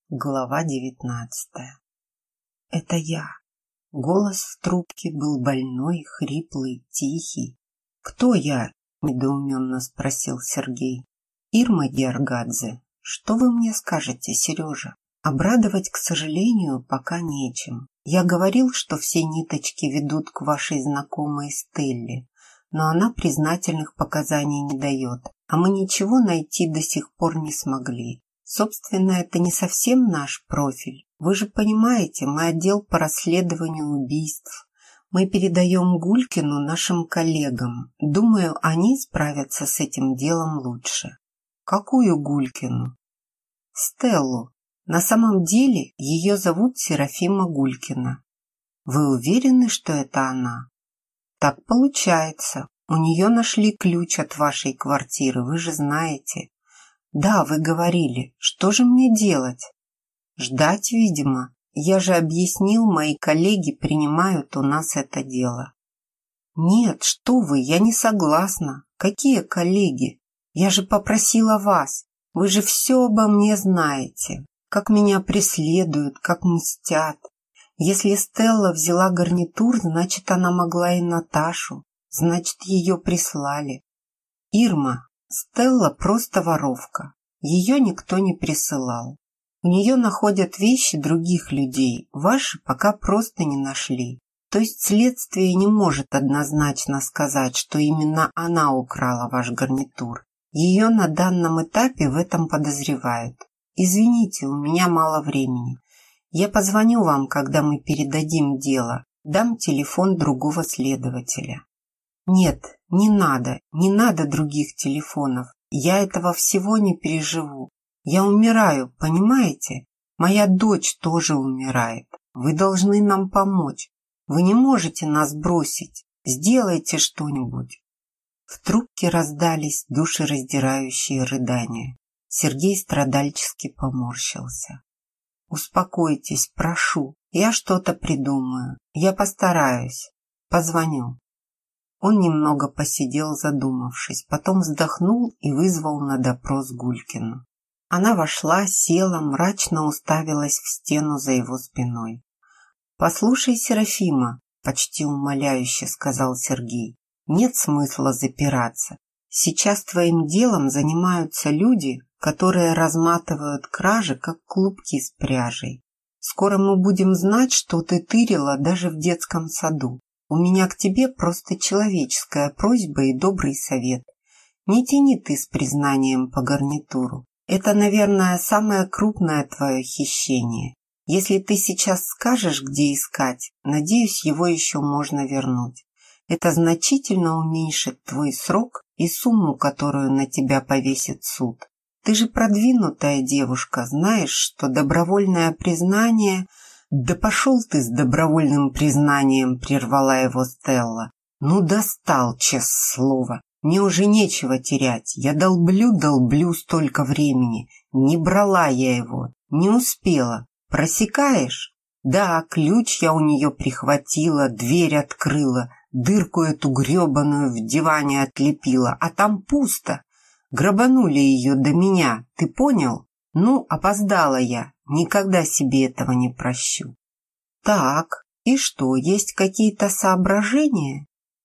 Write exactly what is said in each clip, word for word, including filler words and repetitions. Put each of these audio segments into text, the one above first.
Глава девятнадцатая. Это я. Голос в трубке был больной, хриплый, тихий. «Кто я?» – недоуменно спросил Сергей. «Ирма Георгадзе. Что вы мне скажете, Сережа?» «Обрадовать, к сожалению, пока нечем. Я говорил, что все ниточки ведут к вашей знакомой Стелле, но она признательных показаний не дает, а мы ничего найти до сих пор не смогли. Собственно, это не совсем наш профиль. Вы же понимаете, мы отдел по расследованию убийств. Мы передаем Гулькину нашим коллегам. Думаю, они справятся с этим делом лучше». «Какую Гулькину?» «Стеллу. На самом деле ее зовут Серафима Гулькина». «Вы уверены, что это она?» «Так получается. У нее нашли ключ от вашей квартиры, вы же знаете». «Да, вы говорили. Что же мне делать?» «Ждать, видимо. Я же объяснил, мои коллеги принимают у нас это дело». «Нет, что вы, я не согласна. Какие коллеги? Я же попросила вас. Вы же все обо мне знаете. Как меня преследуют, как мстят. Если Стелла взяла гарнитур, значит, она могла и Наташу. Значит, ее прислали. Ирма, Стелла просто воровка. Ее никто не присылал. У нее находят вещи других людей, ваши пока просто не нашли. То есть следствие не может однозначно сказать, что именно она украла ваш гарнитур. Ее на данном этапе в этом подозревают. Извините, у меня мало времени. Я позвоню вам, когда мы передадим дело. Дам телефон другого следователя». «Нет, не надо, не надо других телефонов. Я этого всего не переживу. Я умираю, понимаете? Моя дочь тоже умирает. Вы должны нам помочь. Вы не можете нас бросить. Сделайте что-нибудь». В трубке раздались душераздирающие рыдания. Сергей страдальчески поморщился. «Успокойтесь, прошу. Я что-то придумаю. Я постараюсь. Позвоню». Он немного посидел, задумавшись, потом вздохнул и вызвал на допрос Гулькину. Она вошла, села, мрачно уставилась в стену за его спиной. «Послушай, Серафима», – почти умоляюще сказал Сергей, – «нет смысла запираться. Сейчас твоим делом занимаются люди, которые разматывают кражи, как клубки с пряжей. Скоро мы будем знать, что ты тырила даже в детском саду. У меня к тебе просто человеческая просьба и добрый совет. Не тяни ты с признанием по гарнитуру. Это, наверное, самое крупное твое хищение. Если ты сейчас скажешь, где искать, надеюсь, его еще можно вернуть. Это значительно уменьшит твой срок и сумму, которую на тебя повесит суд. Ты же продвинутая девушка, знаешь, что добровольное признание... «Да пошел ты с добровольным признанием», — прервала его Стелла. «Ну, достал, честное слово. Мне уже нечего терять. Я долблю-долблю столько времени. Не брала я его, не успела. Просекаешь? Да, ключ я у нее прихватила, дверь открыла, дырку эту гребаную в диване отлепила, а там пусто. Грабанули ее до меня, ты понял? Ну, опоздала я. Никогда себе этого не прощу». «Так, и что, есть какие-то соображения?»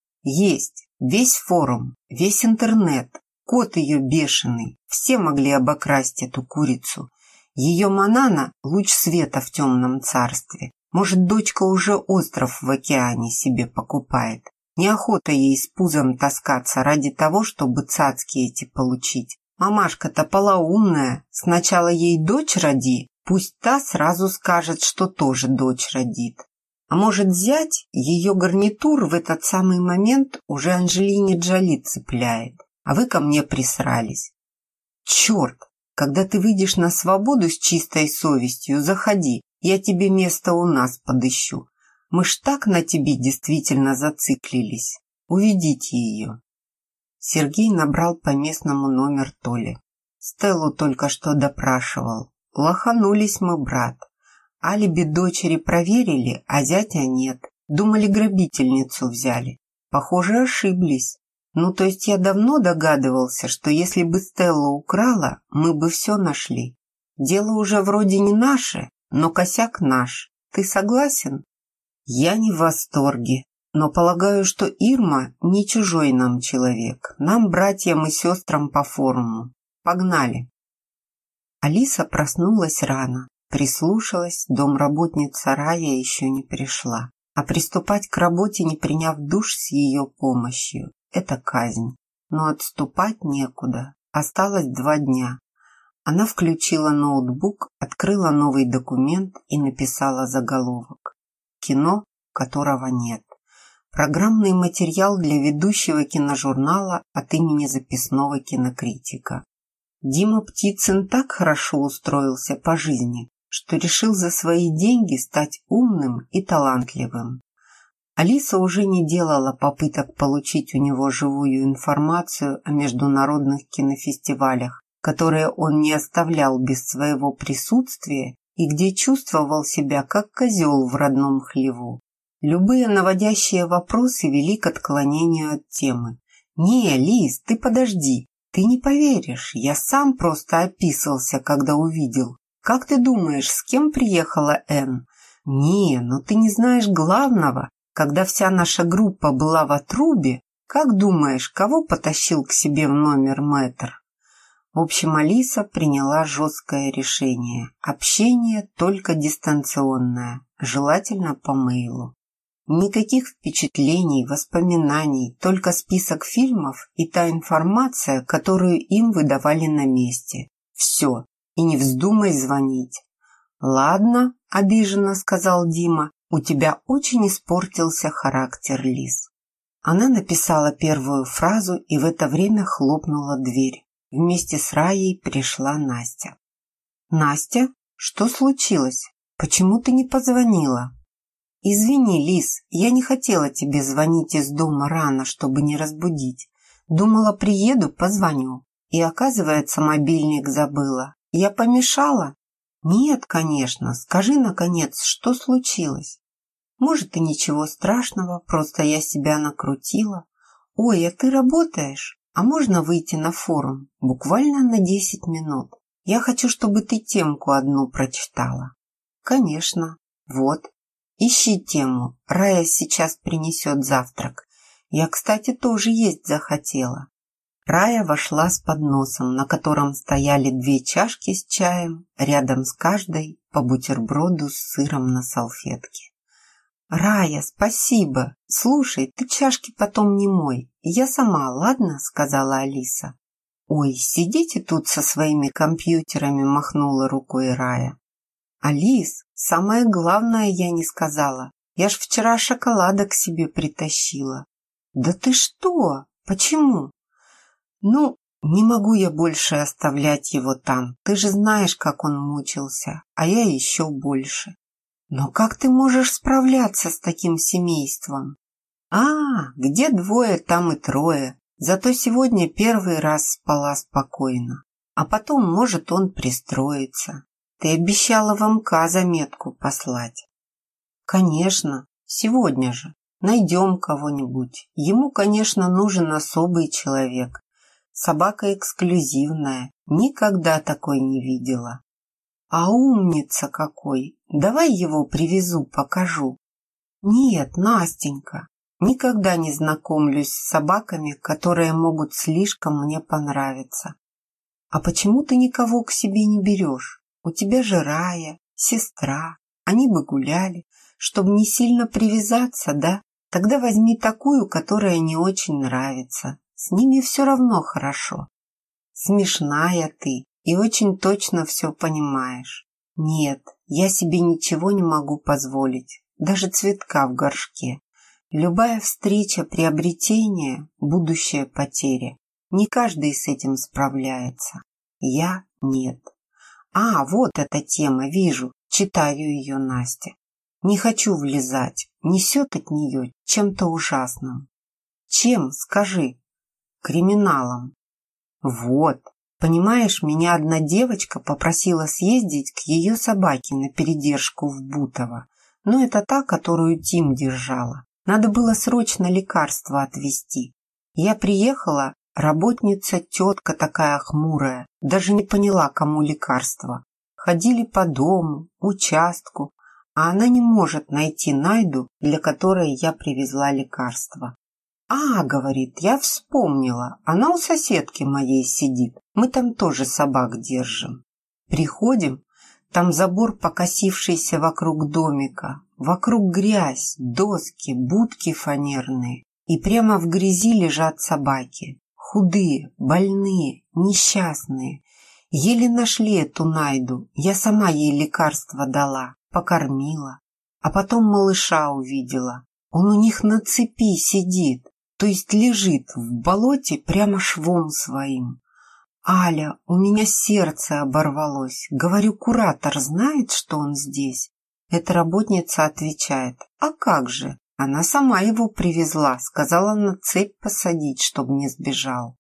«Есть. Весь форум, весь интернет, кот ее бешеный. Все могли обокрасть эту курицу. Ее Манана – луч света в темном царстве. Может, дочка уже остров в океане себе покупает. Неохота ей с пузом таскаться ради того, чтобы цацки эти получить. Мамашка-то полоумная. Сначала ей дочь роди, пусть та сразу скажет, что тоже дочь родит. А может, взять ее гарнитур в этот самый момент уже Анджелине Джоли цепляет, а вы ко мне присрались. Черт, когда ты выйдешь на свободу с чистой совестью, заходи, я тебе место у нас подыщу. Мы ж так на тебе действительно зациклились. Уведите ее». Сергей набрал по местному номер Толи. «Стеллу только что допрашивал. Лоханулись мы, брат. Алиби дочери проверили, а зятя нет. Думали, грабительницу взяли. Похоже, ошиблись. Ну, то есть я давно догадывался, что если бы Стелла украла, мы бы все нашли. Дело уже вроде не наше, но косяк наш. Ты согласен? Я не в восторге, но полагаю, что Ирма не чужой нам человек. Нам, братьям и сестрам, по форуму. Погнали. Алиса проснулась рано, прислушалась, домработница Рая еще не пришла. А приступать к работе, не приняв душ с ее помощью, это казнь. Но отступать некуда. Осталось два дня. Она включила ноутбук, открыла новый документ и написала заголовок. Кино, которого нет. Программный материал для ведущего киножурнала от имени записного кинокритика. Дима Птицын так хорошо устроился по жизни, что решил за свои деньги стать умным и талантливым. Алиса уже не делала попыток получить у него живую информацию о международных кинофестивалях, которые он не оставлял без своего присутствия и где чувствовал себя как козел в родном хлеву. Любые наводящие вопросы вели к отклонению от темы. «Не, Лиз, ты подожди, ты не поверишь, я сам просто описался, когда увидел. Как ты думаешь, с кем приехала Энн? Не, но ты не знаешь главного. Когда вся наша группа была в отрубе, как думаешь, кого потащил к себе в номер мэтр?» В общем, Алиса приняла жесткое решение. Общение только дистанционное, желательно по мейлу. Никаких впечатлений, воспоминаний, только список фильмов и та информация, которую им выдавали на месте. Все, и не вздумай звонить. «Ладно», – обиженно сказал Дима, – «у тебя очень испортился характер, Лиз». Она написала первую фразу и в это время хлопнула дверь. Вместе с Раей пришла Настя. «Настя, что случилось? Почему ты не позвонила?» «Извини, Лиз, я не хотела тебе звонить из дома рано, чтобы не разбудить. Думала, приеду, позвоню. И, оказывается, мобильник забыла. Я помешала?» «Нет, конечно. Скажи, наконец, что случилось?» «Может, и ничего страшного, просто я себя накрутила. Ой, а ты работаешь? А можно выйти на форум? Буквально на десять минут. Я хочу, чтобы ты темку одну прочитала». «Конечно. Вот. Ищи тему. Рая сейчас принесет завтрак. Я, кстати, тоже есть захотела». Рая вошла с подносом, на котором стояли две чашки с чаем, рядом с каждой по бутерброду с сыром на салфетке. «Рая, спасибо. Слушай, ты чашки потом не мой. Я сама, ладно?» – сказала Алиса. «Ой, сидите тут со своими компьютерами», – махнула рукой Рая. «Алис, самое главное я не сказала. Я ж вчера шоколадок себе притащила». «Да ты что? Почему?» «Ну, не могу я больше оставлять его там. Ты же знаешь, как он мучился, а я еще больше». «Но как ты можешь справляться с таким семейством?» «А, где двое, там и трое. Зато сегодня первый раз спала спокойно. А потом, может, он пристроится. Ты обещала в МК заметку послать». «Конечно, сегодня же. Найдем кого-нибудь. Ему, конечно, нужен особый человек. Собака эксклюзивная. Никогда такой не видела». «А умница какой! Давай его привезу, покажу». «Нет, Настенька, никогда не знакомлюсь с собаками, которые могут слишком мне понравиться». «А почему ты никого к себе не берешь? У тебя же Рая, сестра, они бы гуляли. Чтобы не сильно привязаться, да? Тогда возьми такую, которая не очень нравится. С ними все равно хорошо». «Смешная ты. И очень точно все понимаешь. Нет, я себе ничего не могу позволить, даже цветка в горшке. Любая встреча, приобретение, будущая потеря. Не каждый с этим справляется. Я нет. А, вот эта тема, вижу, читаю ее, Настя. Не хочу влезать, несет от нее чем-то ужасным». «Чем, скажи?» «Криминалом». «Вот. Понимаешь, меня одна девочка попросила съездить к ее собаке на передержку в Бутово. Но это та, которую Тим держала. Надо было срочно лекарство отвезти. Я приехала, работница тетка такая хмурая, даже не поняла, кому лекарство. Ходили по дому, участку, а она не может найти Найду, для которой я привезла лекарство. «А, — говорит, — я вспомнила, она у соседки моей сидит, мы там тоже собак держим». Приходим, там забор, покосившийся вокруг домика, вокруг грязь, доски, будки фанерные, и прямо в грязи лежат собаки, худые, больные, несчастные. Еле нашли эту Найду, я сама ей лекарство дала, покормила, а потом малыша увидела, он у них на цепи сидит, то есть лежит в болоте прямо швом своим. «Аля, у меня сердце оборвалось. Говорю, куратор знает, что он здесь?» Эта работница отвечает: «А как же? Она сама его привезла, сказала на цепь посадить, чтобы не сбежал».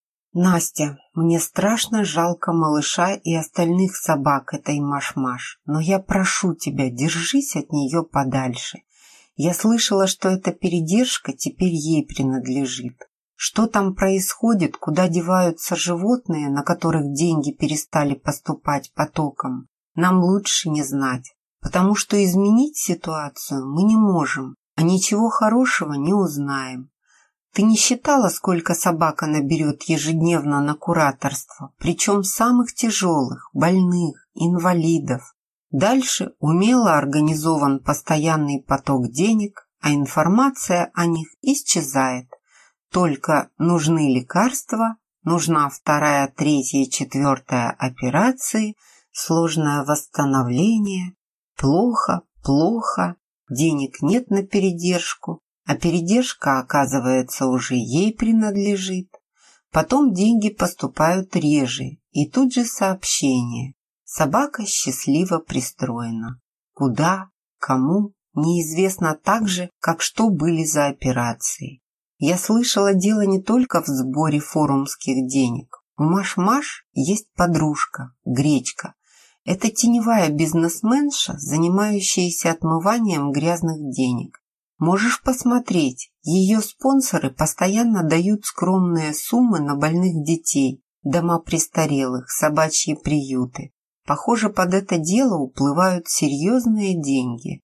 «Настя, мне страшно жалко малыша и остальных собак этой Маш-Маш, но я прошу тебя, держись от нее подальше. Я слышала, что эта передержка теперь ей принадлежит. Что там происходит, куда деваются животные, на которых деньги перестали поступать потоком, нам лучше не знать, потому что изменить ситуацию мы не можем, а ничего хорошего не узнаем. Ты не считала, сколько собака наберет ежедневно на кураторство, причем самых тяжелых, больных, инвалидов? Дальше умело организован постоянный поток денег, а информация о них исчезает. Только нужны лекарства, нужна вторая, третья, четвертая операции, сложное восстановление. Плохо, плохо, денег нет на передержку, а передержка, оказывается, уже ей принадлежит. Потом деньги поступают реже, и тут же сообщение: собака счастливо пристроена. Куда, кому, неизвестно, так же, как что были за операции. Я слышала, дело не только в сборе форумских денег. У Маш-Маш есть подружка, Гречка. Это теневая бизнесменша, занимающаяся отмыванием грязных денег. Можешь посмотреть, ее спонсоры постоянно дают скромные суммы на больных детей, дома престарелых, собачьи приюты. Похоже, под это дело уплывают серьезные деньги.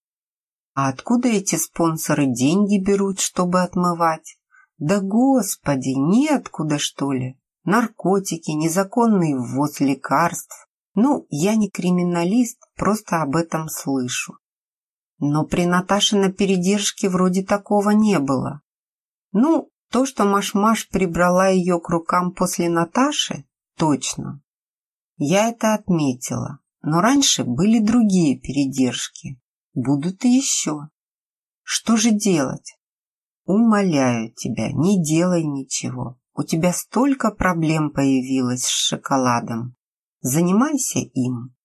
А откуда эти спонсоры деньги берут, чтобы отмывать? Да господи, неоткуда, что ли? Наркотики, незаконный ввоз лекарств. Ну, я не криминалист, просто об этом слышу. Но при Наташе на передержке вроде такого не было. Ну, то, что Маш-Маш прибрала ее к рукам после Наташи, точно. Я это отметила, но раньше были другие передержки. Будут и еще. Что же делать? Умоляю тебя, не делай ничего. У тебя столько проблем появилось с шоколадом. Занимайся им.